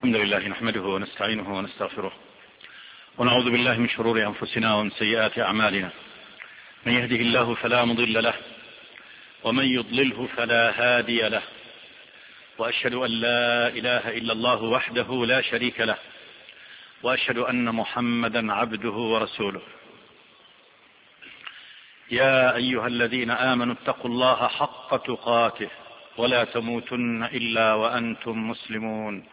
الحمد لله نحمده ونستعينه ونستغفره ونعوذ بالله من شرور أنفسنا ومن سيئات أعمالنا. من يهده الله فلا مضل له ومن يضلله فلا هادي له، وأشهد أن لا إله إلا الله وحده لا شريك له، وأشهد أن محمدا عبده ورسوله. يا أيها الذين آمنوا اتقوا الله حق تقاته ولا تموتن إلا وأنتم مسلمون.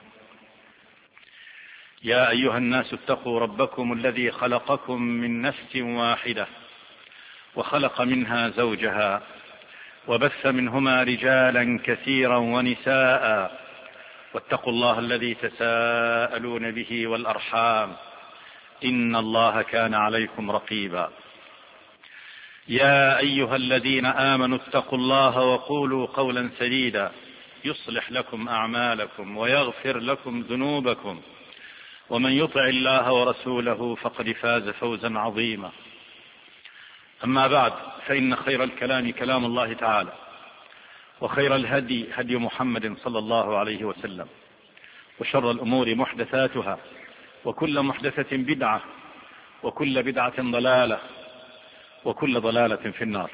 يا أيها الناس اتقوا ربكم الذي خلقكم من نفس واحدة وخلق منها زوجها وبث منهما رجالا كثيرا ونساء، واتقوا الله الذي تساءلون به والأرحام إن الله كان عليكم رقيبا. يا أيها الذين آمنوا اتقوا الله وقولوا قولا سديدا يصلح لكم أعمالكم ويغفر لكم ذنوبكم، ومن يطع الله ورسوله فقد فاز فوزا عظيما. أما بعد، فإن خير الكلام كلام الله تعالى، وخير الهدي هدي محمد صلى الله عليه وسلم، وشر الأمور محدثاتها، وكل محدثة بدعة، وكل بدعة ضلالة، وكل ضلالة في النار.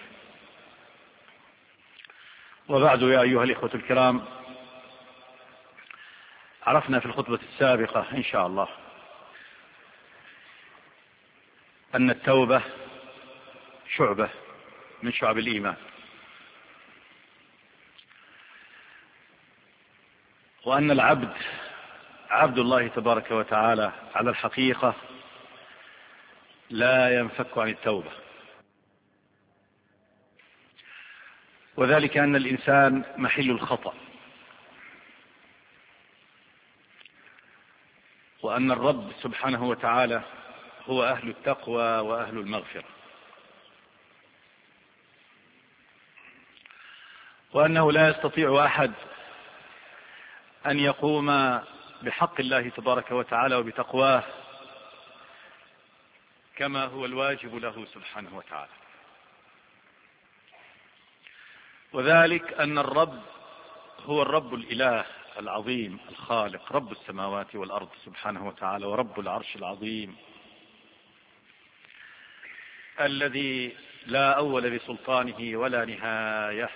وبعد، يا أيها الإخوة الكرام، عرفنا في الخطبة السابقة إن شاء الله أن التوبة شعبة من شعب الإيمان، وأن العبد عبد الله تبارك وتعالى على الحقيقة لا ينفك عن التوبة، وذلك أن الإنسان محل الخطأ، وأن الرب سبحانه وتعالى هو أهل التقوى وأهل المغفرة، وأنه لا يستطيع أحد أن يقوم بحق الله تبارك وتعالى وبتقواه كما هو الواجب له سبحانه وتعالى، وذلك أن الرب هو الرب الإله العظيم الخالق، رب السماوات والأرض سبحانه وتعالى، ورب العرش العظيم الذي لا أول لسلطانه ولا نهاية.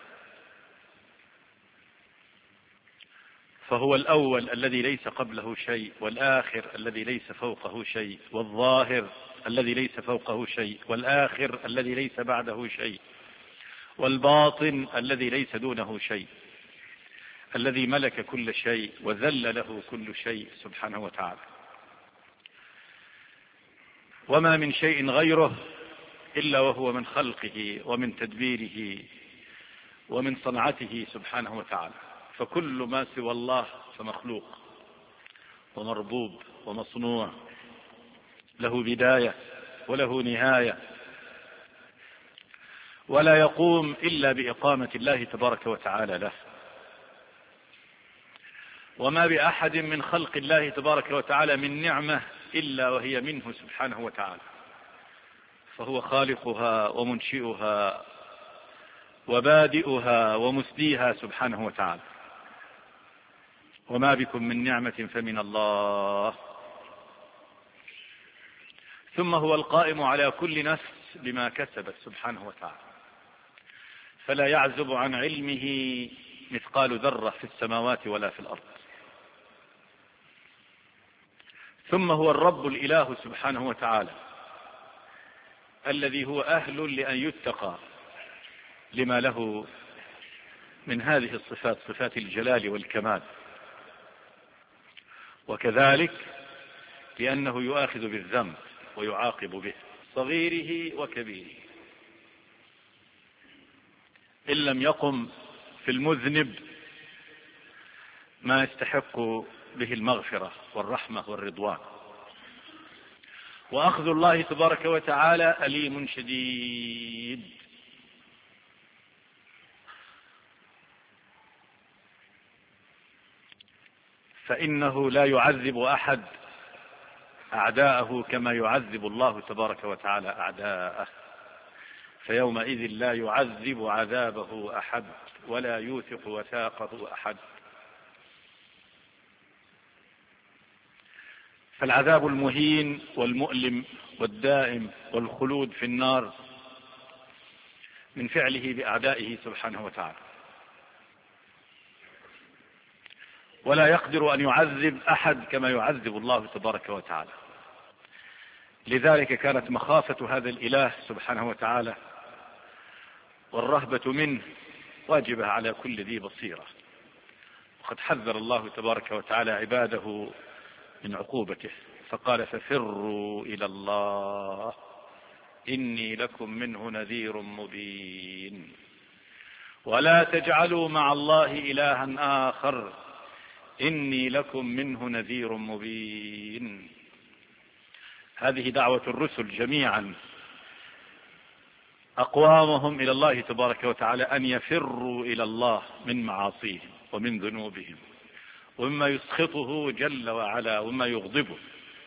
فهو الأول الذي ليس قبله شيء، والآخر الذي ليس فوقه شيء، والظاهر الذي ليس فوقه شيء، والآخر الذي ليس بعده شيء، والباطن الذي ليس دونه شيء، الذي ملك كل شيء وذل له كل شيء سبحانه وتعالى. وما من شيء غيره إلا وهو من خلقه ومن تدبيره ومن صنعته سبحانه وتعالى، فكل ما سوى الله فمخلوق ومربوب ومصنوع، له بداية وله نهاية، ولا يقوم إلا بإقامة الله تبارك وتعالى له. وما بأحد من خلق الله تبارك وتعالى من نعمة إلا وهي منه سبحانه وتعالى، فهو خالقها ومنشئها وبادئها ومسديها سبحانه وتعالى. وما بكم من نعمة فمن الله. ثم هو القائم على كل نفس بما كسبت سبحانه وتعالى، فلا يعزب عن علمه مثقال ذرة في السماوات ولا في الأرض. ثم هو الرب الإله سبحانه وتعالى الذي هو أهل لأن يتقى لما له من هذه الصفات، صفات الجلال والكمال، وكذلك لأنه يؤاخذ بالذنب ويعاقب به صغيره وكبيره، إن لم يقم في المذنب ما يستحق به المغفرة والرحمة والرضوان. وأخذ الله تبارك وتعالى أليم شديد، فإنه لا يعذب أحد أعداءه كما يعذب الله تبارك وتعالى أعداءه، فيومئذ لا يعذب عذابه أحد ولا يوثق وثاقه أحد. فالعذاب المهين والمؤلم والدائم والخلود في النار من فعله بأعدائه سبحانه وتعالى، ولا يقدر أن يعذب أحد كما يعذب الله تبارك وتعالى. لذلك كانت مخافة هذا الإله سبحانه وتعالى والرهبة منه واجبة على كل ذي بصيرة. وقد حذر الله تبارك وتعالى عباده من عقوبته فقال: ففروا إلى الله إني لكم منه نذير مبين ولا تجعلوا مع الله إلها آخر إني لكم منه نذير مبين. هذه دعوة الرسل جميعا أقوامهم إلى الله تبارك وتعالى أن يفروا إلى الله من معاصيهم ومن ذنوبهم ومما يسخطه جل وعلا وما يغضبه.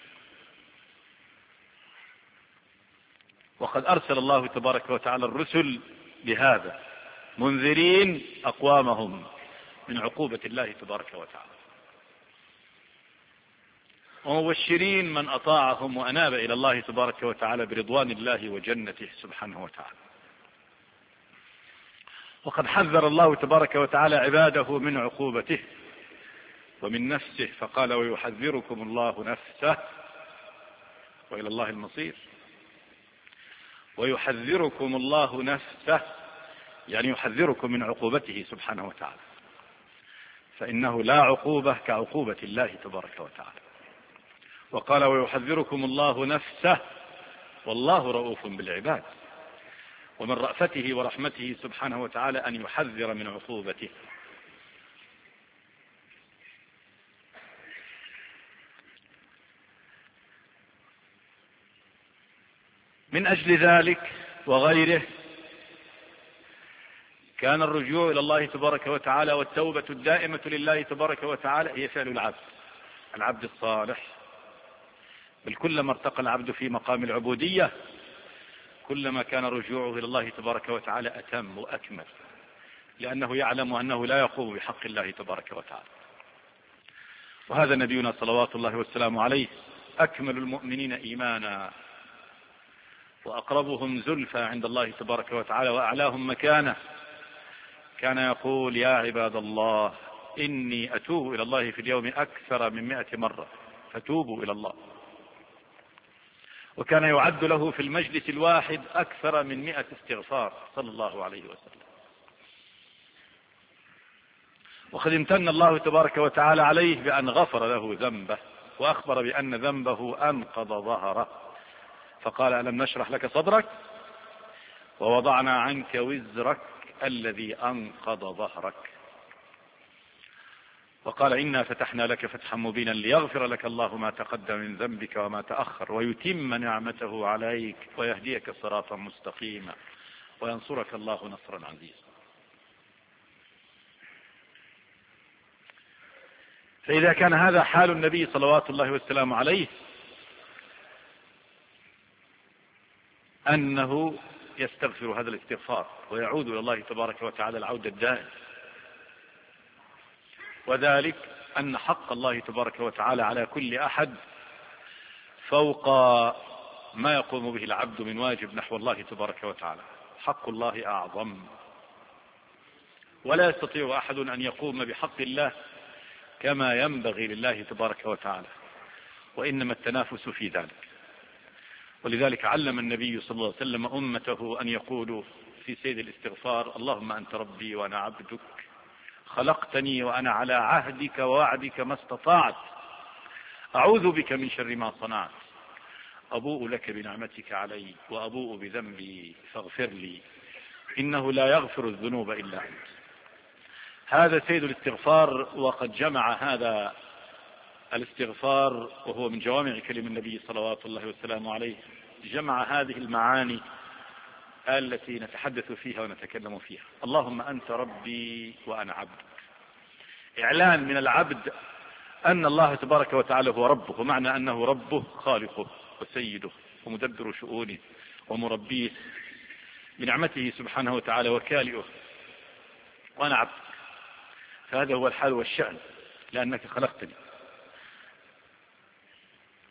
وقد أرسل الله تبارك وتعالى الرسل بهذا منذرين أقوامهم من عقوبة الله تبارك وتعالى، ومبشرين من أطاعهم وأناب إلى الله تبارك وتعالى برضوان الله وجنته سبحانه وتعالى. وقد حذر الله تبارك وتعالى عباده من عقوبته ومن نفسه فقال: ويحذركم الله نفسه وإلى الله المصير. ويحذركم الله نفسه يعني يحذركم من عقوبته سبحانه وتعالى، فإنه لا عقوبة كعقوبة الله تبارك وتعالى. وقال: ويحذركم الله نفسه والله رؤوف بالعباد. ومن رأفته ورحمته سبحانه وتعالى أن يحذر من عقوبته. من أجل ذلك وغيره كان الرجوع إلى الله تبارك وتعالى والتوبة الدائمة لله تبارك وتعالى هي فعل العبد الصالح. بل كلما ارتقى العبد في مقام العبودية كلما كان رجوعه إلى الله تبارك وتعالى أتم وأكمل، لأنه يعلم أنه لا يقوم بحق الله تبارك وتعالى. وهذا نبينا صلوات الله والسلام عليه أكمل المؤمنين إيمانا وأقربهم زلفى عند الله تبارك وتعالى وأعلاهم مكانة. كان يقول: يا عباد الله إني أتوب إلى الله في اليوم أكثر من 100 مرة فتوبوا إلى الله. وكان يعد له في المجلس الواحد أكثر من 100 استغفار صلى الله عليه وسلم. وقد امتن الله تبارك وتعالى عليه بأن غفر له ذنبه وأخبر بأن ذنبه أنقض ظهره فقال: ألم نشرح لك صدرك ووضعنا عنك وزرك الذي أنقض ظهرك. وقال: إنا فتحنا لك فتحا مبينا ليغفر لك الله ما تقدم من ذنبك وما تأخر ويتم نعمته عليك ويهديك صراطا مستقيما وينصرك الله نصرا عزيزا. فإذا كان هذا حال النبي صلوات الله والسلام عليه أنه يستغفر هذا الاستغفار ويعود إلى الله تبارك وتعالى العودة الدائم، وذلك أن حق الله تبارك وتعالى على كل أحد فوق ما يقوم به العبد من واجب نحو الله تبارك وتعالى. حق الله أعظم، ولا يستطيع أحد أن يقوم بحق الله كما ينبغي لله تبارك وتعالى، وإنما التنافس في ذلك. ولذلك علم النبي صلى الله عليه وسلم أمته أن يقولوا في سيد الاستغفار: اللهم أنت ربي وأنا عبدك خلقتني وأنا على عهدك ووعدك ما استطعت أعوذ بك من شر ما صنعت أبوء لك بنعمتك علي وأبوء بذنبي فاغفر لي إنه لا يغفر الذنوب إلا أنت. هذا سيد الاستغفار، وقد جمع هذا الاستغفار وهو من جوامع كلم النبي صلوات الله والسلام عليه، جمع هذه المعاني التي نتحدث فيها ونتكلم فيها. اللهم أنت ربي وأنا عبدك، إعلان من العبد أن الله تبارك وتعالى هو ربه، ومعنى أنه ربه خالقه وسيده ومدبر شؤونه ومربيه بنعمته سبحانه وتعالى وكالئه، وأنا عبدك. فهذا هو الحال والشأن، لأنك خلقتني.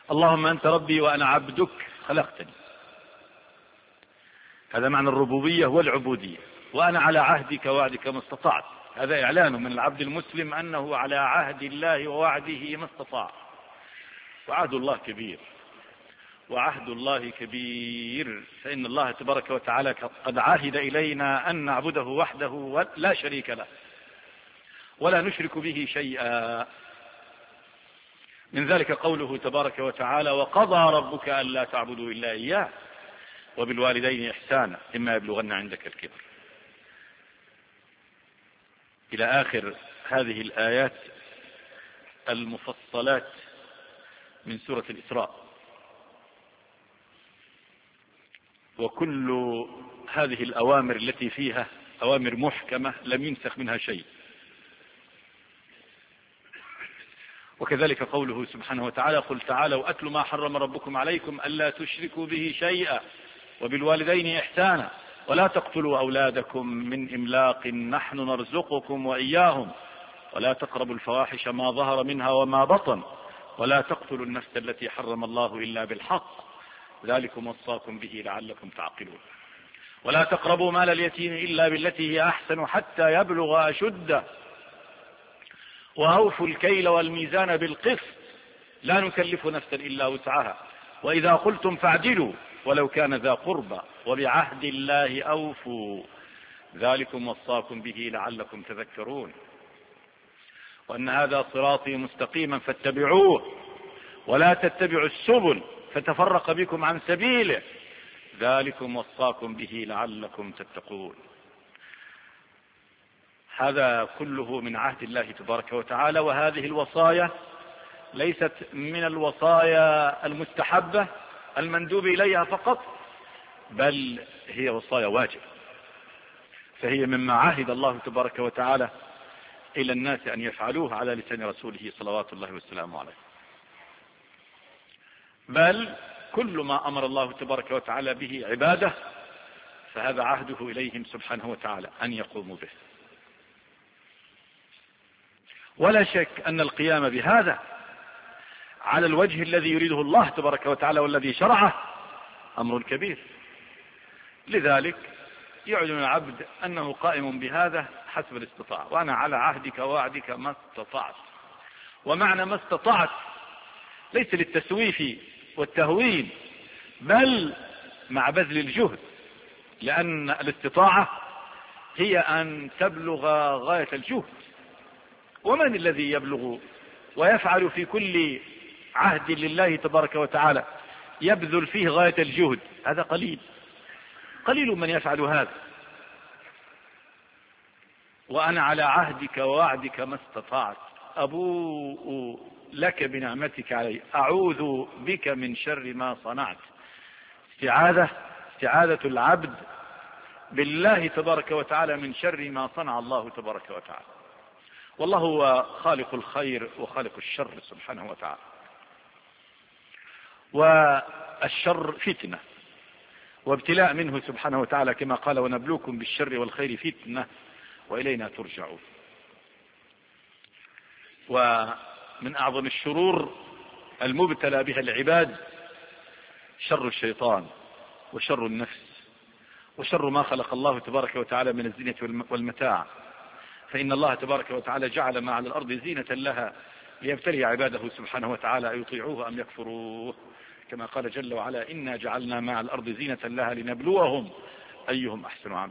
اللهم أنت ربي وأنا عبدك خلقتني. هذا معنى الربوبية والعبودية. وأنا على عهدك ووعدك ما استطعت. هذا إعلان من العبد المسلم أنه على عهد الله ووعده ما استطاع. وعهد الله كبير، وعهد الله كبير، فإن الله تبارك وتعالى قد عهد إلينا أن نعبده وحده ولا شريك له ولا نشرك به شيئا. من ذلك قوله تبارك وتعالى: وقضى ربك ألا تعبدوا إلا إياه وبالوالدين إحسانا إما يبلغن عندك الكبر، إلى آخر هذه الآيات المفصلات من سورة الإسراء. وكل هذه الأوامر التي فيها أوامر محكمة لم ينسخ منها شيء. وكذلك قوله سبحانه وتعالى: قل تعالوا أتل ما حرم ربكم عليكم ألا تشركوا به شيئا وبالوالدين إحسانا ولا تقتلوا أولادكم من إملاق نحن نرزقكم وإياهم ولا تقربوا الفواحش ما ظهر منها وما بطن ولا تقتلوا النفس التي حرم الله إلا بالحق ذلكم وصاكم به لعلكم تعقلون ولا تقربوا مال اليتيم إلا بالتي هي أحسن حتى يبلغ أشده وأوفوا الكيل والميزان بالقسط لا نكلف نفسا إلا وسعها وإذا قلتم فاعدلوا ولو كان ذا قربى وبعهد الله أوفوا ذلكم وصاكم به لعلكم تذكرون وأن هذا صراطي مستقيما فاتبعوه ولا تتبعوا السبل فتفرق بكم عن سبيله ذلكم وصاكم به لعلكم تتقون. هذا كله من عهد الله تبارك وتعالى. وهذه الوصايا ليست من الوصايا المستحبة المندوب إليها فقط، بل هي وصايا واجب، فهي مما عهد الله تبارك وتعالى إلى الناس أن يفعلوه على لسان رسوله صلوات الله والسلام عليه. بل كل ما أمر الله تبارك وتعالى به عباده فهذا عهده إليهم سبحانه وتعالى أن يقوموا به. ولا شك أن القيام بهذا على الوجه الذي يريده الله تبارك وتعالى والذي شرعه أمر كبير. لذلك يعلن العبد أنه قائم بهذا حسب الاستطاعة. وأنا على عهدك ووعدك ما استطعت. ومعنى ما استطعت ليس للتسويف والتهوين بل مع بذل الجهد، لأن الاستطاعة هي أن تبلغ غاية الجهد. ومن الذي يبلغ ويفعل في كل عهد لله تبارك وتعالى يبذل فيه غاية الجهد؟ هذا قليل من يفعل هذا. وأنا على عهدك ووعدك ما استطعت أبوء لك بنعمتك علي أعوذ بك من شر ما صنعت. استعاذة العبد بالله تبارك وتعالى من شر ما صنع الله تبارك وتعالى. والله هو خالق الخير وخالق الشر سبحانه وتعالى. والشر فتنة وابتلاء منه سبحانه وتعالى كما قال: ونبلوكم بالشر والخير فتنة وإلينا ترجعون. ومن أعظم الشرور المبتلى بها العباد شر الشيطان وشر النفس وشر ما خلق الله تبارك وتعالى من الزينة والمتاع. فإن الله تبارك وتعالى جعل ما على الأرض زينة لها ليبتلي عباده سبحانه وتعالى أيطيعوه أم يكفروه، كما قال جل وعلا: إنا جعلنا ما على الأرض زينة لها لنبلوهم أيهم أحسن عملا.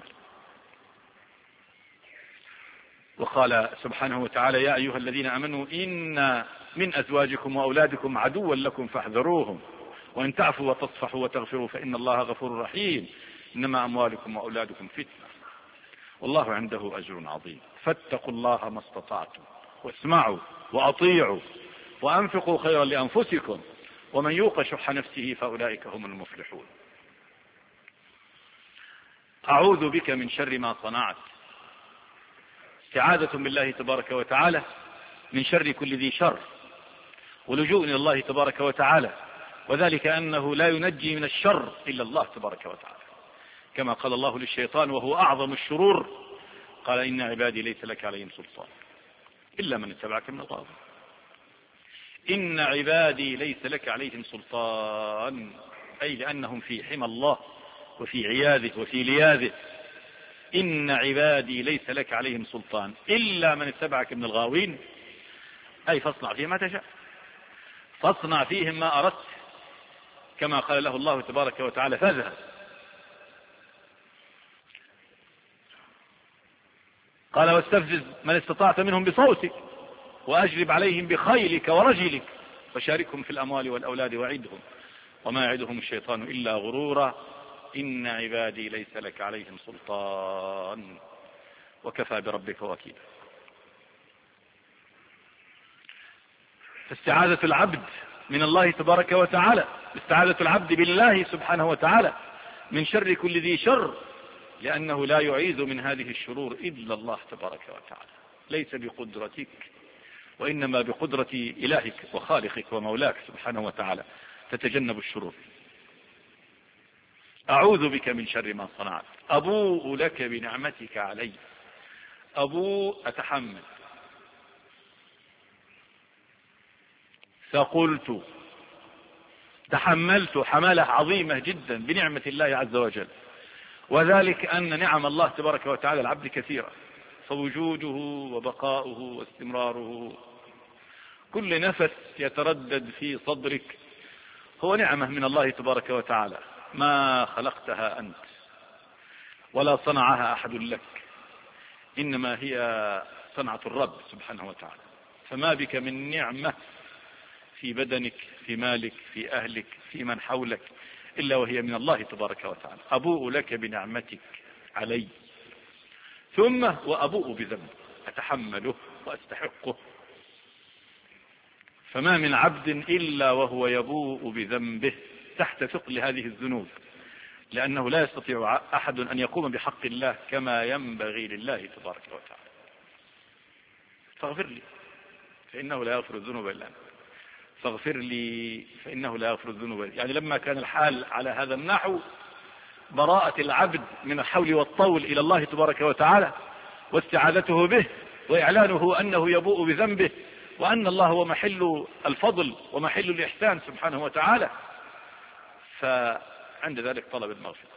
وقال سبحانه وتعالى: يا أيها الذين آمنوا إن من أزواجكم وأولادكم عدوا لكم فاحذروهم وإن تعفوا وتصفحوا وتغفروا فإن الله غفور رحيم إنما أموالكم وأولادكم فتنة والله عنده أجر عظيم. فاتقوا الله ما استطعتم واسمعوا وأطيعوا وأنفقوا خيرا لأنفسكم ومن يوق شح نفسه فأولئك هم المفلحون. أعوذ بك من شر ما صنعت، استعاذة بالله تبارك وتعالى من شر كل ذي شر ولجوء إلى الله تبارك وتعالى، وذلك أنه لا ينجي من الشر إلا الله تبارك وتعالى، كما قال الله للشيطان وهو أعظم الشرور: قال إن عبادي ليس لك عليهم سلطان إلا من اتبعك من الغاوين. إن عبادي ليس لك عليهم سلطان، أي لأنهم في حمى الله وفي عياذه وفي لياذه. إن عبادي ليس لك عليهم سلطان إلا من اتبعك من الغاوين، أي فاصنع فيهم ما تشاء، فاصنع فيهم ما أردت، كما قال له الله تبارك وتعالى فاذهب. قال واستفزز من استطعت منهم بصوتك وأجلب عليهم بخيلك ورجلك وشاركهم في الأموال والأولاد وعدهم وما يعدهم الشيطان إلا غرورا إن عبادي ليس لك عليهم سلطان وكفى بربك وكيلا. فاستعاذة العبد من الله تبارك وتعالى، استعاذة العبد بالله سبحانه وتعالى من شر كل ذي شر، لأنه لا يعيذ من هذه الشرور إلا الله تبارك وتعالى، ليس بقدرتك وإنما بقدرة إلهك وخالقك ومولاك سبحانه وتعالى تتجنب الشرور. أعوذ بك من شر ما صنعت، أبوء لك بنعمتك علي. أبوء أتحمل، فقلت تحملت حمالة عظيمة جدا بنعمة الله عز وجل، وذلك أن نعم الله تبارك وتعالى العبد كثيرة، فوجوده وبقاؤه واستمراره، كل نفس يتردد في صدرك هو نعمة من الله تبارك وتعالى، ما خلقتها أنت ولا صنعها أحد لك، إنما هي صنعة الرب سبحانه وتعالى. فما بك من نعمة في بدنك، في مالك، في أهلك، في من حولك، إلا وهي من الله تبارك وتعالى. أبوء لك بنعمتك علي، ثم وأبوء بذنب أتحمله وأستحقه. فما من عبد إلا وهو يبوء بذنبه تحت ثقل هذه الذنوب، لأنه لا يستطيع أحد أن يقوم بحق الله كما ينبغي لله تبارك وتعالى. فاغفر لي فإنه لا يغفر الذنوب إلا أنت، فاغفر لي فإنه لا يغفر الذنوب إلا. يعني لما كان الحال على هذا النحو، براءة العبد من الحول والطول إلى الله تبارك وتعالى واستعاذته به وإعلانه أنه يبوء بذنبه، وأن الله هو محل الفضل ومحل الإحسان سبحانه وتعالى، فعند ذلك طلب المغفرة.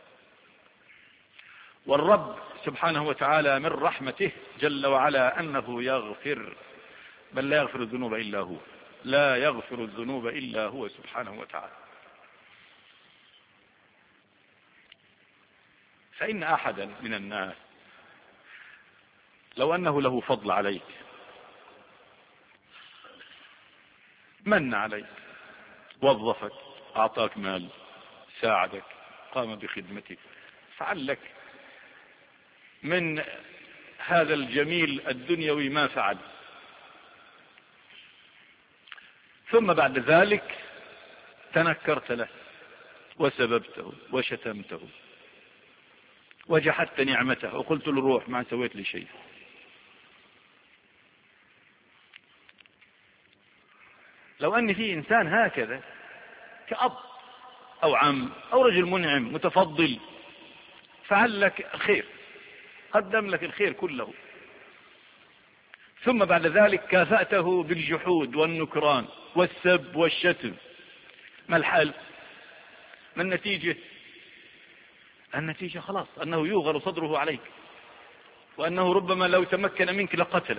والرب سبحانه وتعالى من رحمته جل وعلا أنه يغفر، بل لا يغفر الذنوب إلا هو، لا يغفر الذنوب إلا هو سبحانه وتعالى. فإن أحدا من الناس لو أنه له فضل عليك، من عليك، وظفك، أعطاك مال، ساعدك، قام بخدمتك، فعل لك من هذا الجميل الدنيوي ما فعل، ثم بعد ذلك تنكرت له وسببته وشتمته وجحدت نعمته وقلت له روح ما سويت لي شيء. لو أن في إنسان هكذا كأب أو عم أو رجل منعم متفضل فعل لك الخير، قدم لك الخير كله، ثم بعد ذلك كافأته بالجحود والنكران والسب والشتم، ما الحل؟ ما النتيجة؟ النتيجة خلاص أنه يوغل صدره عليك، وأنه ربما لو تمكن منك لقتلك،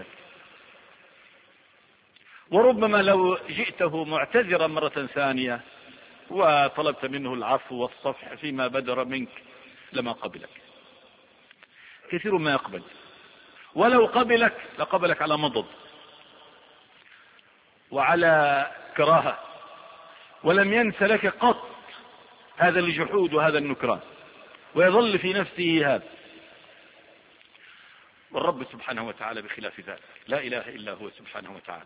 وربما لو جئته معتذرا مرة ثانية وطلبت منه العفو والصفح فيما بدر منك لما قبلك. كثير ما يقبل، ولو قبلك لقبلك على مضض وعلى كراهة، ولم ينس لك قط هذا الجحود وهذا النكران، ويظل في نفسه هذا. والرب سبحانه وتعالى بخلاف ذلك، لا إله إلا هو سبحانه وتعالى،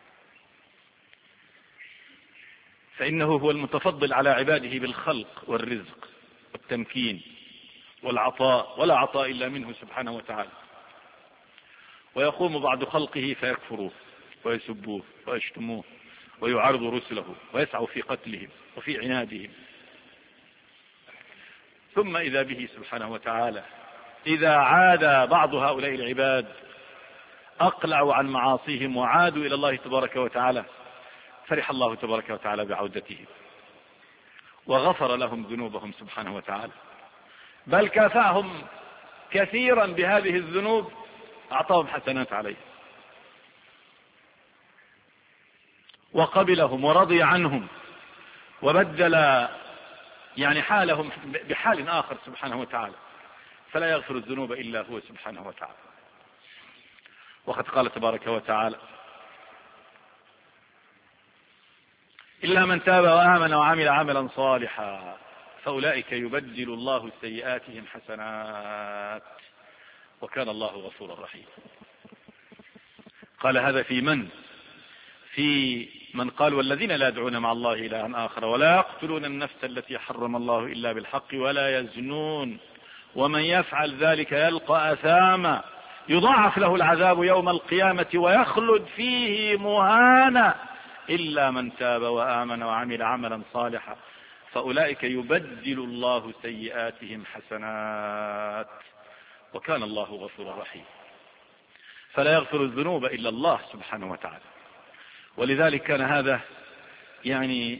فإنه هو المتفضل على عباده بالخلق والرزق والتمكين والعطاء، ولا عطاء إلا منه سبحانه وتعالى. ويقوم بعض خلقه فيكفروه ويسبوه ويشتموه ويعارضوا رسله ويسعوا في قتلهم وفي عنادهم، ثم إذا به سبحانه وتعالى إذا عاد بعض هؤلاء العباد أقلعوا عن معاصيهم وعادوا إلى الله تبارك وتعالى فرح الله تبارك وتعالى بعودتهم وغفر لهم ذنوبهم سبحانه وتعالى، بل كافأهم كثيرا بهذه الذنوب، أعطاهم حسنات عليه وقبلهم ورضي عنهم وبدل يعني حالهم بحال آخر سبحانه وتعالى، فلا يغفر الذنوب إلا هو سبحانه وتعالى. وقد قال تبارك وتعالى: إلا من تاب وآمن وعمل عملا صالحا فأولئك يبدل الله سيئاتهم حسنات وكان الله غفورا رحيما. قال هذا في من قال: والذين لا يدعون مع الله إلها آخر ولا يقتلون النفس التي حرم الله إلا بالحق ولا يزنون ومن يفعل ذلك يلقى أثاما يضاعف له العذاب يوم القيامة ويخلد فيه مهانا إلا من تاب وآمن وعمل عملا صالحا فأولئك يبدل الله سيئاتهم حسنات وكان الله غفورا رحيما. فلا يغفر الذنوب إلا الله سبحانه وتعالى. ولذلك كان هذا يعني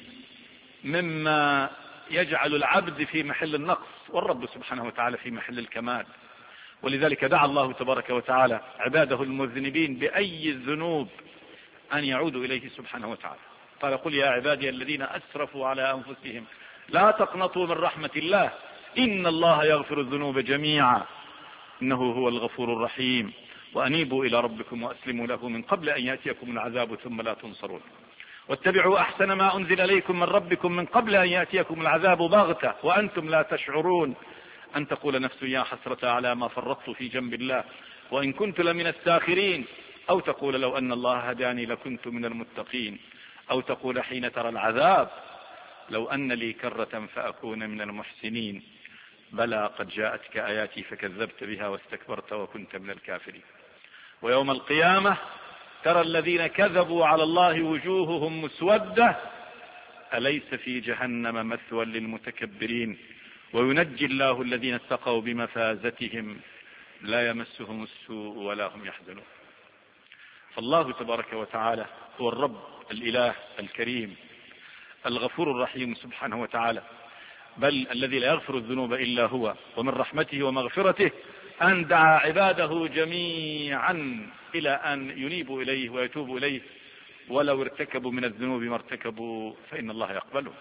مما يجعل العبد في محل النقص والرب سبحانه وتعالى في محل الكمال. ولذلك دعا الله تبارك وتعالى عباده المذنبين بأي الذنوب أن يعودوا إليه سبحانه وتعالى. قال: قل يا عبادي الذين أسرفوا على أنفسهم لا تقنطوا من رحمة الله إن الله يغفر الذنوب جميعا إنه هو الغفور الرحيم وأنيبوا إلى ربكم وأسلموا له من قبل أن يأتيكم العذاب ثم لا تنصرون واتبعوا أحسن ما أنزل إليكم من ربكم من قبل أن يأتيكم العذاب بغتة وأنتم لا تشعرون أن تقول نفس يا حسرة على ما فرطت في جنب الله وإن كنت لمن الساخرين أو تقول لو أن الله هداني لكنت من المتقين أو تقول حين ترى العذاب لو أن لي كرة فأكون من المحسنين بلى قد جاءتك آياتي فكذبت بها واستكبرت وكنت من الكافرين ويوم القيامة ترى الذين كذبوا على الله وجوههم مسودة أليس في جهنم مثوى للمتكبرين وينجي الله الذين اتقوا بمفازتهم لا يمسهم السوء ولا هم يحزنون. فالله تبارك وتعالى هو الرب الإله الكريم الغفور الرحيم سبحانه وتعالى، بل الذي لا يغفر الذنوب إلا هو. ومن رحمته ومغفرته أن دعا عباده جميعا إلى أن ينيبوا إليه ويتوبوا إليه ولو ارتكبوا من الذنوب ما ارتكبوا فإن الله يقبله.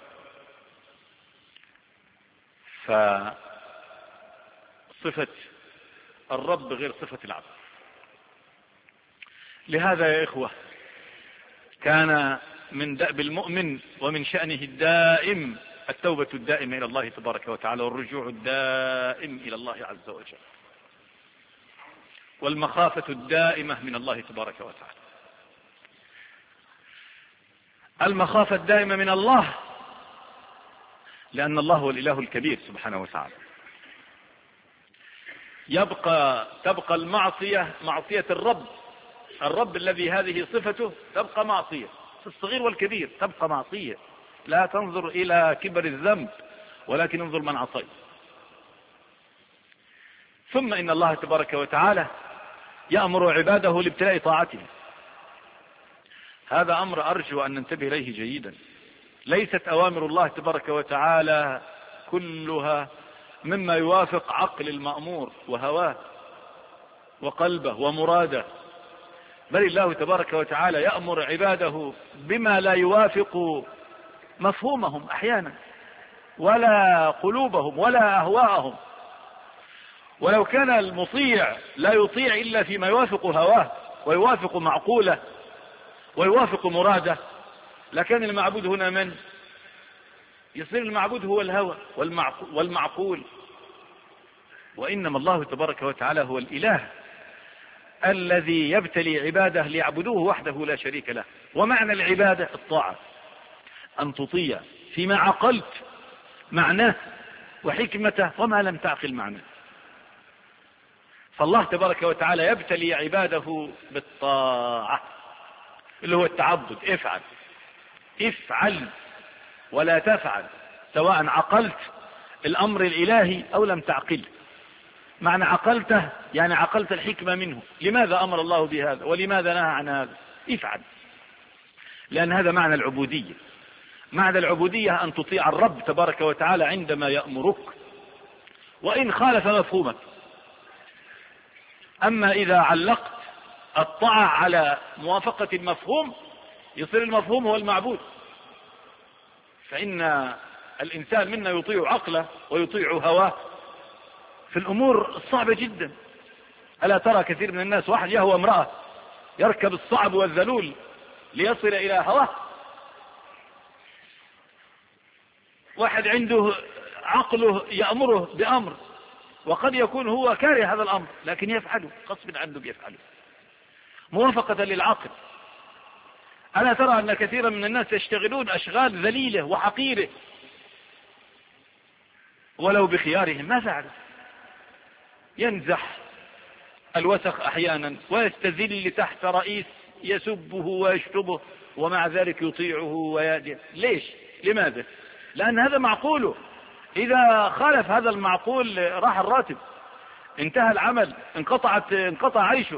فصفة الرب غير صفة العبد. لهذا يا إخوة كان من دأب المؤمن ومن شأنه الدائم التوبة الدائمة إلى الله تبارك وتعالى والرجوع الدائم إلى الله عز وجل والمخافة الدائمة من الله تبارك وتعالى. المخافة الدائمة من الله لأن الله هو الإله الكبير سبحانه وتعالى. تبقى المعصية معصية الرب الذي هذه صفته تبقى معصية في الصغير والكبير، تبقى معصية لا تنظر إلى كبر الذنب ولكن انظر من عصي. ثم إن الله تبارك وتعالى يأمر عباده لابتلاء طاعته. هذا أمر أرجو أن ننتبه إليه جيدا. ليست أوامر الله تبارك وتعالى كلها مما يوافق عقل المأمور وهواه وقلبه ومراده، بل الله تبارك وتعالى يأمر عباده بما لا يوافق مفهومهم أحيانا ولا قلوبهم ولا أهواءهم. ولو كان المطيع لا يطيع إلا فيما يوافق هواه ويوافق معقوله ويوافق مراده لكان المعبود هنا من يصير المعبود هو الهوى والمعقول. وإنما الله تبارك وتعالى هو الإله الذي يبتلي عباده ليعبدوه وحده لا شريك له. ومعنى العبادة الطاعة، أن تطيع فيما عقلت معناه وحكمته وما لم تعقل معناه. فالله تبارك وتعالى يبتلي عباده بالطاعة اللي هو التعبد. افعل ولا تفعل، سواء عقلت الأمر الإلهي أو لم تعقله. معنى عقلته يعني عقلت الحكمة منه، لماذا أمر الله بهذا ولماذا نهى عن هذا، افعل. لأن هذا معنى العبودية. معنى العبودية أن تطيع الرب تبارك وتعالى عندما يأمرك وإن خالف مفهومك. أما إذا علقت الطاعة على موافقة المفهوم يصير المفهوم هو المعبود. فإن الإنسان منا يطيع عقله ويطيع هواه في الأمور الصعبة جدا. ألا ترى كثير من الناس واحد يهوى امرأة يركب الصعب والذلول ليصل إلى هواه. واحد عنده عقله يأمره بأمر وقد يكون هو كاره هذا الأمر لكن يفعله غصب عنه بيفعله موافقة للعقل. ألا ترى أن كثيرا من الناس يشتغلون أشغال ذليلة وحقيرة ولو بخيارهم ما فعلوا. ينزح الوسخ أحيانا ويستذل تحت رئيس يسبه ويشتمه ومع ذلك يطيعه ويأدي. ليش؟ لماذا؟ لأن هذا معقوله. إذا خالف هذا المعقول راح الراتب، انتهى العمل، انقطع عيشه،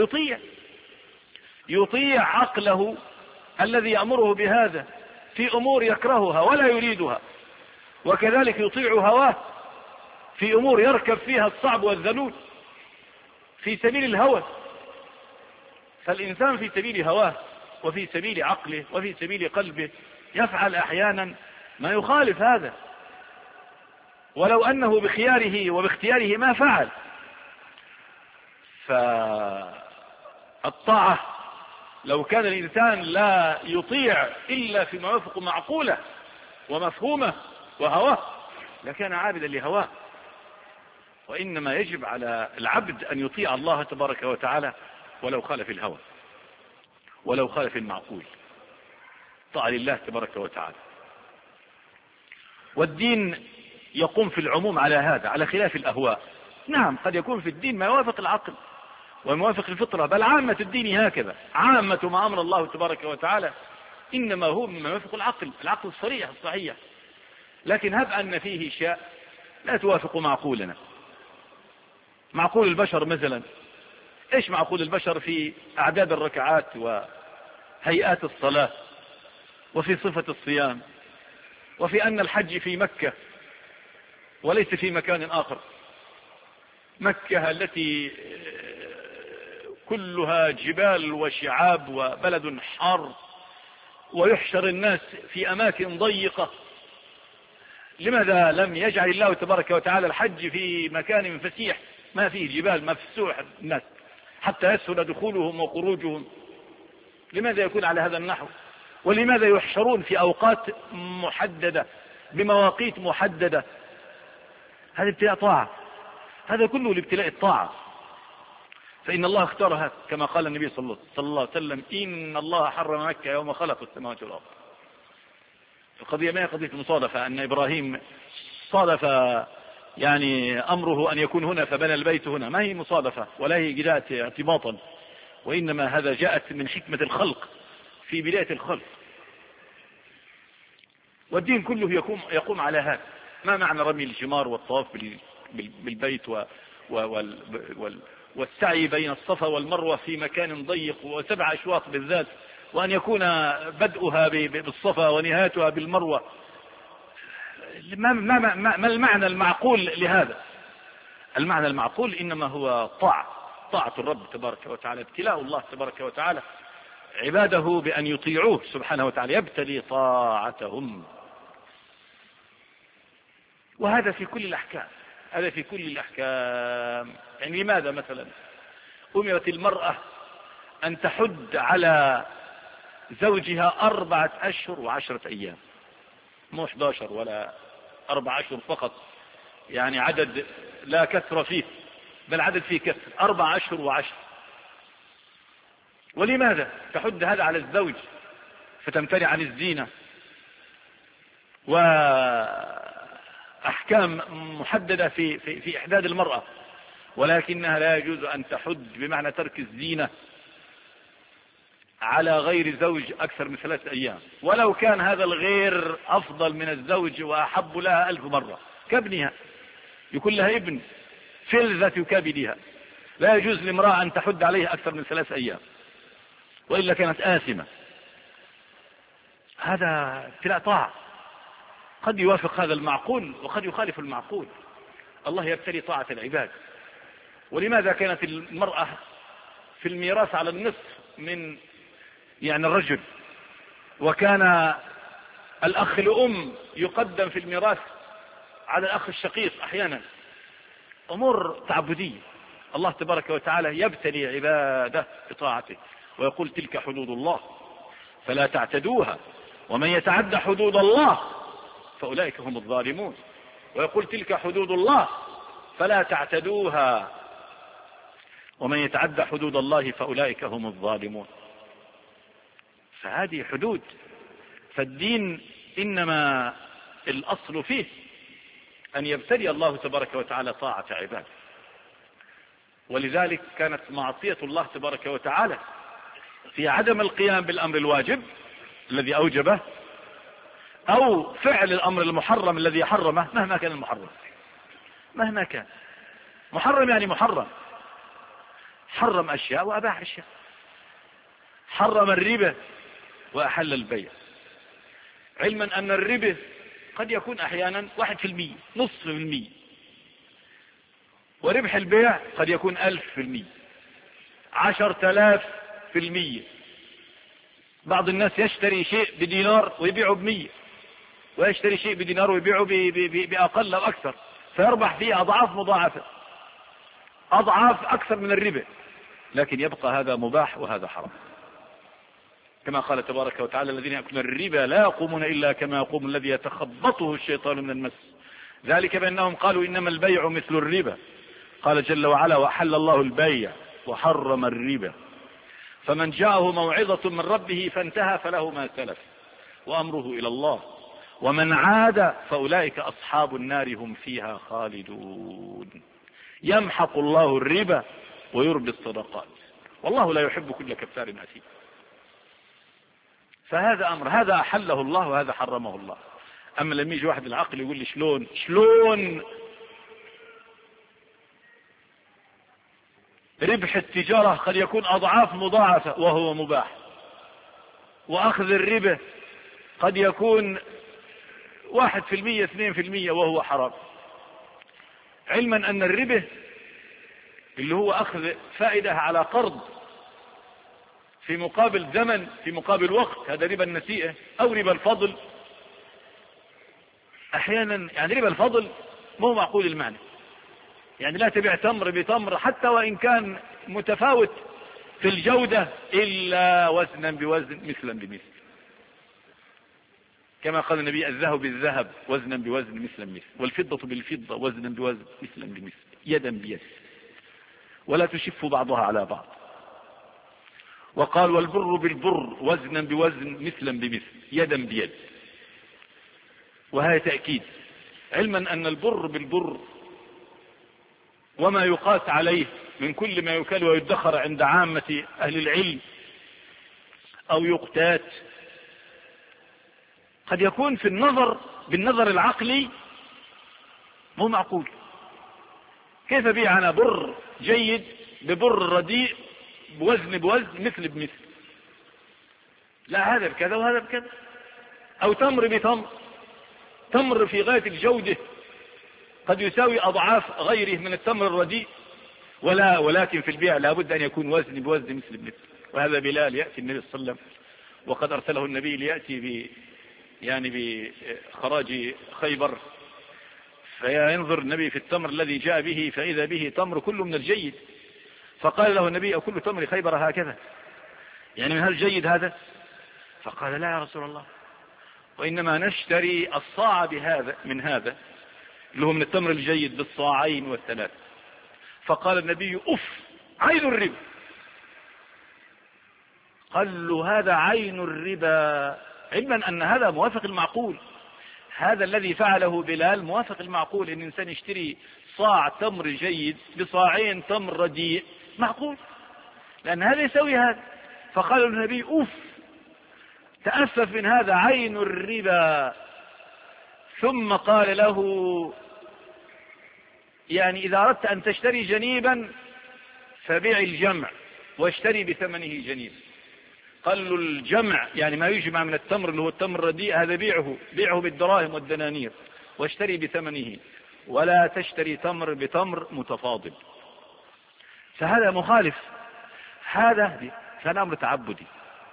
يطيع عقله الذي يأمره بهذا في أمور يكرهها ولا يريدها، وكذلك يطيع هواه في أمور يركب فيها الصعب والذلول في سبيل الهوى. فالإنسان في سبيل هواه وفي سبيل عقله وفي سبيل قلبه يفعل أحيانا ما يخالف هذا، ولو أنه بخياره وباختياره ما فعل. فالطاعة لو كان الإنسان لا يطيع إلا فيما يوافق معقوله ومفهومه وهواه لكان عابدا لهواه. وإنما يجب على العبد أن يطيع الله تبارك وتعالى ولو خالف الهوى ولو خالف المعقول. طاعة لله تبارك وتعالى. والدين يقوم في العموم على هذا على خلاف الأهواء. نعم قد يكون في الدين ما يوافق العقل ويوافق الفطرة، بل عامة الدين هكذا. عامة ما أمر الله تبارك وتعالى إنما هو مما يوافق العقل الصريح الصحيح. لكن هب أن فيه أشياء لا توافق معقولنا. معقول البشر مثلا، ايش معقول البشر في اعداد الركعات وهيئات الصلاة وفي صفة الصيام وفي ان الحج في مكة وليس في مكان اخر. مكة التي كلها جبال وشعاب وبلد حار ويحشر الناس في اماكن ضيقة. لماذا لم يجعل الله تبارك وتعالى الحج في مكان فسيح ما فيه جبال مفسوح الناس حتى يسهل دخولهم وخروجهم؟ لماذا يكون على هذا النحو؟ ولماذا يحشرون في أوقات محددة بمواقيت محددة؟ هذا ابتلاء طاعة، هذا كله لابتلاء الطاعة. فإن الله اختارها كما قال النبي صلى الله عليه وسلم: إن الله حرم مكة يوم خلق السماوات والأرض. القضية ما هي قضية المصادفة أن إبراهيم صادف يعني أمره أن يكون هنا فبنى البيت هنا، ما هي مصادفة ولا هي جاءت ارتباطا، وإنما هذا جاءت من حكمة الخلق في بداية الخلق. والدين كله يقوم على هذا. ما معنى رمي الجمار والطواف بالبيت والسعي بين الصفا والمروة في مكان ضيق و7 أشواط بالذات، وأن يكون بدءها بالصفا ونهايتها بالمروة؟ ما المعنى المعقول لهذا؟ المعنى المعقول إنما هو طاعة الرب تبارك وتعالى، ابتلاء الله تبارك وتعالى عباده بأن يطيعوه سبحانه وتعالى، يبتلي طاعتهم. وهذا في كل الأحكام، هذا في كل الأحكام. يعني لماذا مثلا أمرت المرأة أن تحد على زوجها 4 أشهر و10 أيام، مو 11 ولا 4 أشهر فقط، يعني عدد لا كثر فيه بل عدد فيه كثر، 4 أشهر و10. ولماذا تحد هذا على الزوج فتمتنع عن الزينة وأحكام محددة في إحداد المرأة، ولكنها لا يجوز أن تحد بمعنى ترك الزينة على غير زوج أكثر من 3 أيام، ولو كان هذا الغير أفضل من الزوج وأحب لها 1000 مرة، كابنها يكون لها ابن فلذة كبدها، لا يجوز لامرأة أن تحد عليه أكثر من 3 أيام وإلا كانت آثمة. هذا ابتلاء طاعة، قد يوافق هذا المعقول وقد يخالف المعقول. الله يبتلي طاعة العباد. ولماذا كانت المرأة في الميراث على النصف من الرجل، وكان الأخ الأم يقدم في الميراث على الأخ الشقيق أحيانا؟ أمور تعبدية. الله تبارك وتعالى يبتلي عباده بطاعته ويقول تلك حدود الله فلا تعتدوها ومن يتعد حدود الله فأولئك هم الظالمون، ويقول تلك حدود الله فلا تعتدوها ومن يتعد حدود الله فأولئك هم الظالمون. فهذه حدود. فالدين إنما الأصل فيه أن يبتلي الله تبارك وتعالى طاعة عباده. ولذلك كانت معصية الله تبارك وتعالى في عدم القيام بالأمر الواجب الذي أوجبه، أو فعل الأمر المحرم الذي حرمه، مهما كان المحرم، مهما كان محرم يعني محرم. حرم أشياء وأباح أشياء، حرم الربا وأحل البيع، علما أن الربا قد يكون أحيانا 1%، 0.5%، وربح البيع قد يكون 1000%، 10,000%. بعض الناس يشتري شيء بدينار ويبيعه ب100، ويشتري شيء بدينار ويبيعه بأقل أو أكثر، فيربح فيه أضعاف مضاعفة، أضعاف أكثر من الربا، لكن يبقى هذا مباح وهذا حرام. كما قال تبارك وتعالى الذين يأكلون الربا لا يقومون إلا كما يقوم الذي يتخبطه الشيطان من المس، ذلك بأنهم قالوا إنما البيع مثل الربا. قال جل وعلا وأحل الله البيع وحرم الربا فمن جاءه موعظة من ربه فانتهى فله ما سلف وأمره إلى الله ومن عاد فأولئك أصحاب النار هم فيها خالدون. يمحق الله الربا ويربي الصدقات والله لا يحب كل كفار أثيم. فهذا أمر، هذا أحله الله وهذا حرمه الله. أما لما يجي واحد العقل يقول لي شلون ربح التجارة قد يكون أضعاف مضاعفة وهو مباح، وأخذ الربا قد يكون 1%، 2% وهو حرام، علما أن الربا اللي هو أخذ فائدة على قرض في مقابل زمن، في مقابل وقت، هذا ربا النسيئة أو ربا الفضل. أحيانا ربا الفضل مو معقول المعنى، لا تبيع تمر بتمر حتى وإن كان متفاوت في الجودة إلا وزنا بوزن مثلا بمثل، كما قال النبي الذهب بالذهب وزنا بوزن مثلا بمثل، والفضة بالفضة وزنا بوزن مثلا بمثل، يدا بيد، ولا تشف بعضها على بعض. وقال والبر بالبر وزنا بوزن مثلا بمثل، يدا بيد، وهذا تأكيد، علما أن البر بالبر وما يقاس عليه من كل ما يكال ويدخر عند عامة أهل العلم أو يقتات قد يكون في بالنظر العقلي مو معقول. كيف بيع أنا بر جيد ببر رديء بوزن مثل بمثل؟ لا، هذا بكذا وهذا بكذا. أو تمر بتمر، تمر في غاية الجودة قد يساوي أضعاف غيره من التمر الرديء، ولكن في البيع لابد أن يكون وزن بوزن مثل بمثل. وهذا بلال يأتي النبي صلى الله عليه وسلم، وقد أرسله النبي ليأتي بخراج خيبر، فينظر النبي في التمر الذي جاء به فإذا به تمر كله من الجيد، فقال له النبي أكل تمر خيبر هكذا، من هل جيد هذا؟ فقال لا يا رسول الله، وإنما نشتري الصاع من هذا اللي هو من التمر الجيد بالصاعين والثلاث. فقال النبي عين الربا. قال له هذا عين الربا، علما أن هذا موافق المعقول. هذا الذي فعله بلال موافق المعقول، ان الانسان يشتري صاع تمر جيد بصاعين تمر رديء، معقول، لأن هذا يسوي هذا. فقال النبي تأسف من هذا عين الربا. ثم قال له إذا أردت أن تشتري جنيبا فبيع الجمع واشتري بثمنه جنيب. قال له الجمع يعني ما يجمع من التمر اللي هو التمر الرديء هذا بيعه بالدراهم والدنانير واشتري بثمنه، ولا تشتري تمر بتمر متفاضل. فهذا مخالف، هذا أمر تعبدي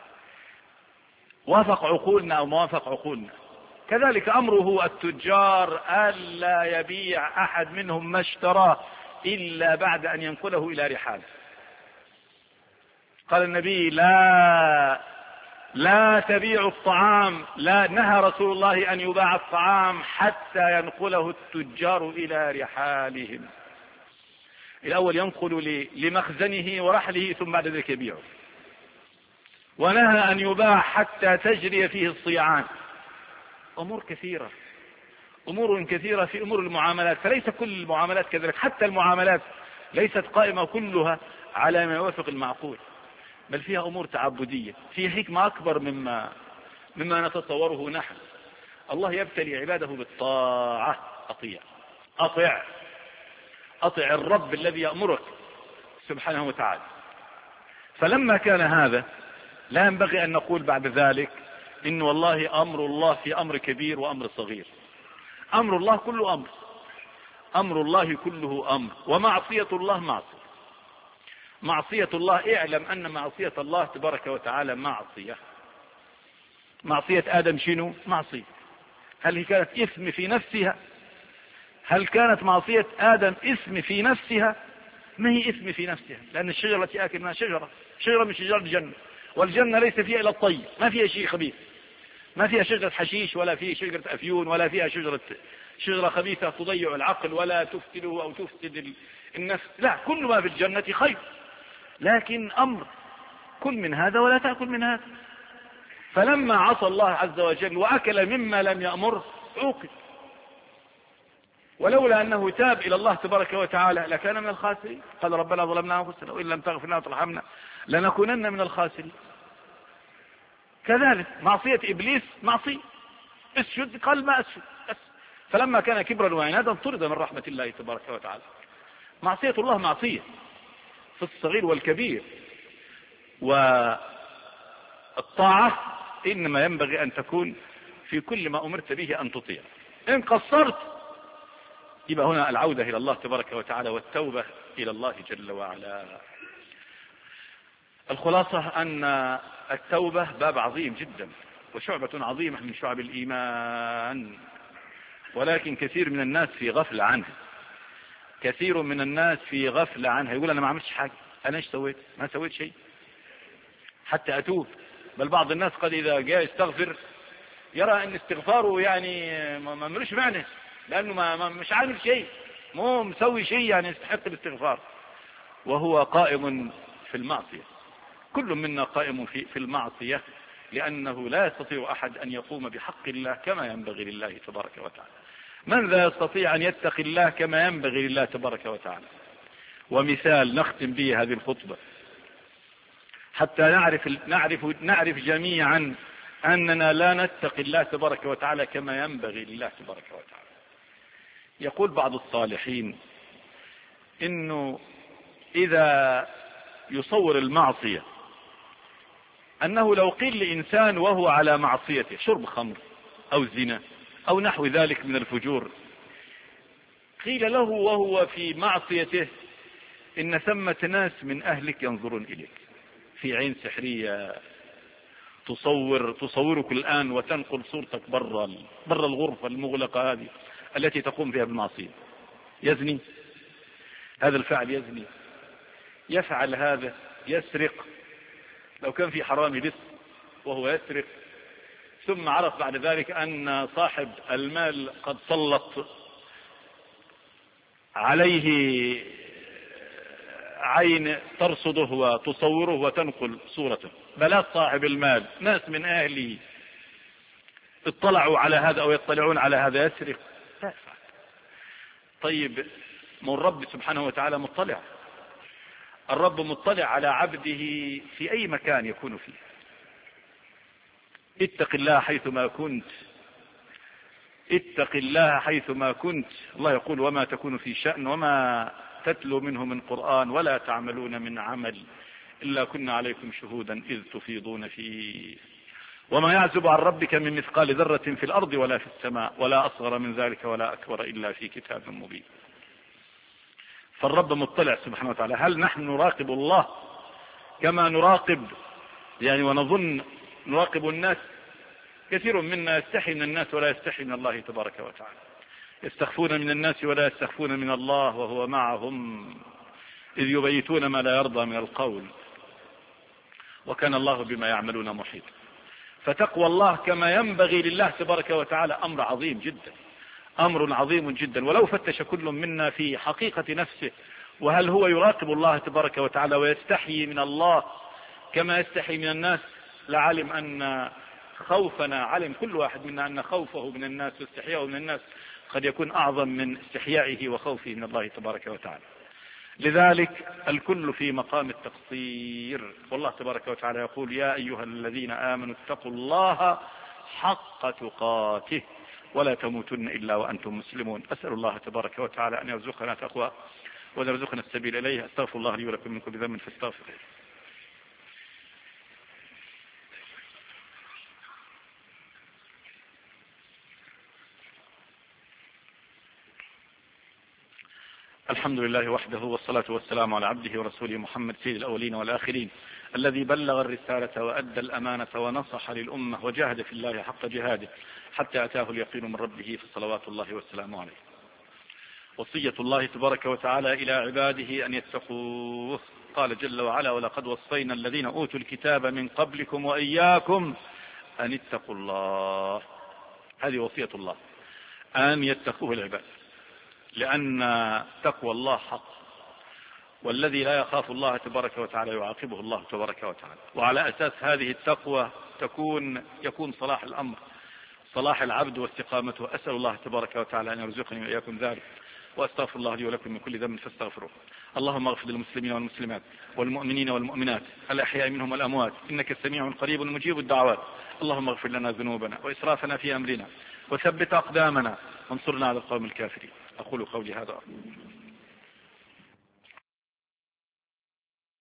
وافق عقولنا أو ما وافق عقولنا. كذلك أمره التجار ألا يبيع أحد منهم ما اشتراه إلا بعد أن ينقله إلى رحاله. قال النبي لا تبيعوا الطعام، لا نهى رسول الله أن يباع الطعام حتى ينقله التجار إلى رحالهم. الأول ينقل لمخزنه ورحله ثم بعد ذلك يبيعه. ونهى أن يباع حتى تجري فيه الصيعان. أمور كثيرة في أمور المعاملات، فليس كل المعاملات كذلك، حتى المعاملات ليست قائمة كلها على ما يوافق المعقول، بل فيها أمور تعبدية، فيها حكمة أكبر مما نتصوره نحن. الله يبتلي عباده بالطاعة. أطع الرب الذي يأمرك سبحانه وتعالى. فلما كان هذا لا ينبغي أن نقول بعد ذلك إن والله أمر الله في أمر كبير وأمر صغير. أمر الله كله أمر، أمر الله كله أمر، ومعصية الله معصية الله. اعلم أن معصية الله تبارك وتعالى معصية آدم شنو؟ معصية. هل هي كانت إثم في نفسها؟ هل كانت معصية آدم إثم في نفسها؟ ما هي إثم في نفسها، لأن الشجرة التي آكل منها شجرة من شجر الجنة، والجنة ليس فيها إلا الطيب، ما فيها شيء خبيث، ما فيها شجرة حشيش ولا فيها شجرة أفيون ولا فيها شجرة خبيثة تضيع العقل ولا تفسده أو تفسد النفس. لا، كل ما في الجنة خير، لكن أمر كل من هذا ولا تأكل من هذا. فلما عصى الله عز وجل وأكل مما لم يأمر عوقب، ولولا أنه تاب إلى الله تبارك وتعالى لكان من الخاسرين. قال ربنا ظلمنا أنفسنا وإن لم تغفر لنا وترحمنا لنكونن من الخاسرين. كذلك معصية إبليس معصية، اسجد قال ما أسجد، فلما كان كبرا وعنادا طرد من رحمة الله تبارك وتعالى. معصية الله معصية في الصغير والكبير، والطاعة إنما ينبغي أن تكون في كل ما أمرت به أن تطيع. إن قصرت يبقى هنا العودة إلى الله تبارك وتعالى والتوبة إلى الله جل وعلا. الخلاصة أن التوبة باب عظيم جدا وشعبة عظيمة من شعب الإيمان، ولكن كثير من الناس في غفلة عنه. يقول أنا ما عملتش حاجة، أنا إيش سويت؟ ما سويت شيء حتى أتوب. بل بعض الناس قد إذا جاء يستغفر يرى أن استغفاره يعني ما ملوش معنى، لأنه مش عامل شيء، مو مسوي شيء يعني يستحق الاستغفار، وهو قائم في المعصية. كل منا قائم في المعصية، لأنه لا يستطيع أحد أن يقوم بحق الله كما ينبغي لله تبارك وتعالى. من ذا يستطيع أن يتقي الله كما ينبغي لله تبارك وتعالى؟ ومثال نختم به هذه الخطبة حتى نعرف جميعا أننا لا نتقي الله تبارك وتعالى كما ينبغي لله تبارك وتعالى. يقول بعض الصالحين إنه إذا يصور المعصية أنه لو قيل لإنسان وهو على معصيته شرب خمر أو زنا أو نحو ذلك من الفجور، قيل له وهو في معصيته إن ثمة ناس من أهلك ينظرون إليك في عين سحرية تصورك الآن وتنقل صورتك برا الغرفة المغلقة هذه التي تقوم فيها بالمعصية. يزني، هذا الفعل يزني، يفعل هذا، يسرق، لو كان في حرامي لص وهو يسرق، ثم عرف بعد ذلك أن صاحب المال قد سلط عليه عين ترصده وتصوره وتنقل صورته، بلات صاحب المال ناس من أهله اطلعوا على هذا أو يطلعون على هذا، يسرق. طيب من الرب سبحانه وتعالى مطلع، الرب مطلع على عبده في أي مكان يكون فيه. اتق الله حيثما كنت، اتق الله حيثما كنت. الله يقول وما تكون في شأن وما تتلو منه من قرآن ولا تعملون من عمل إلا كنا عليكم شهودا إذ تفيضون فيه وما يعزب عن ربك من مثقال ذرة في الأرض ولا في السماء ولا أصغر من ذلك ولا أكبر إلا في كتاب مبين. فالرب مطلع سبحانه وتعالى. هل نحن نراقب الله كما نراقب ونظن نراقب الناس؟ كثير منا يستحي من الناس ولا يستحي من الله تبارك وتعالى. يستخفون من الناس ولا يستخفون من الله وهو معهم إذ يبيتون ما لا يرضى من القول وكان الله بما يعملون محيط. فتقوى الله كما ينبغي لله تبارك وتعالى أمر عظيم جدا، أمر عظيم جدا. ولو فتش كل منا في حقيقة نفسه وهل هو يراقب الله تبارك وتعالى ويستحي من الله كما يستحي من الناس لعلم أن خوفنا، علم كل واحد منا أن خوفه من الناس واستحياءه من الناس قد يكون أعظم من استحيائه وخوفه من الله تبارك وتعالى. لذلك الكل في مقام التقصير. والله تبارك وتعالى يقول يا أيها الذين آمنوا اتقوا الله حق تقاته ولا تموتن إلا وأنتم مسلمون. أسأل الله تبارك وتعالى أن يرزقنا تقوى وأن يرزقنا السبيل إليه. أستغفر الله لي ولكم من كل ذنب فاستغفروه. الحمد لله وحده والصلاة والسلام على عبده ورسوله محمد سيد الأولين والآخرين الذي بلغ الرسالة وأدى الأمانة ونصح للأمة وجاهد في الله حق جهاده حتى أتاه اليقين من ربه فصلوات الله والسلام عليه. وصية الله تبارك وتعالى إلى عباده أن يتقوه. قال جل وعلا ولقد وصينا الذين أوتوا الكتاب من قبلكم وإياكم أن اتقوا الله. هذه وصية الله أن يتقوه العباد، لأن تقوى الله حق، والذي لا يخاف الله تبارك وتعالى يعاقبه الله تبارك وتعالى. وعلى أساس هذه التقوى يكون صلاح الأمر، صلاح العبد واستقامته. أسأل الله تبارك وتعالى أن يرزقني وإياكم ذلك، وأستغفر الله لي ولكم من كل ذنب فاستغفروه. اللهم اغفر للمسلمين والمسلمات والمؤمنين والمؤمنات الأحياء منهم والأموات إنك سميع قريب مجيب الدعوات. اللهم اغفر لنا ذنوبنا وإسرافنا في أمرنا وثبت أقدامنا وانصرنا على القوم الكافرين. أقول قولي هذا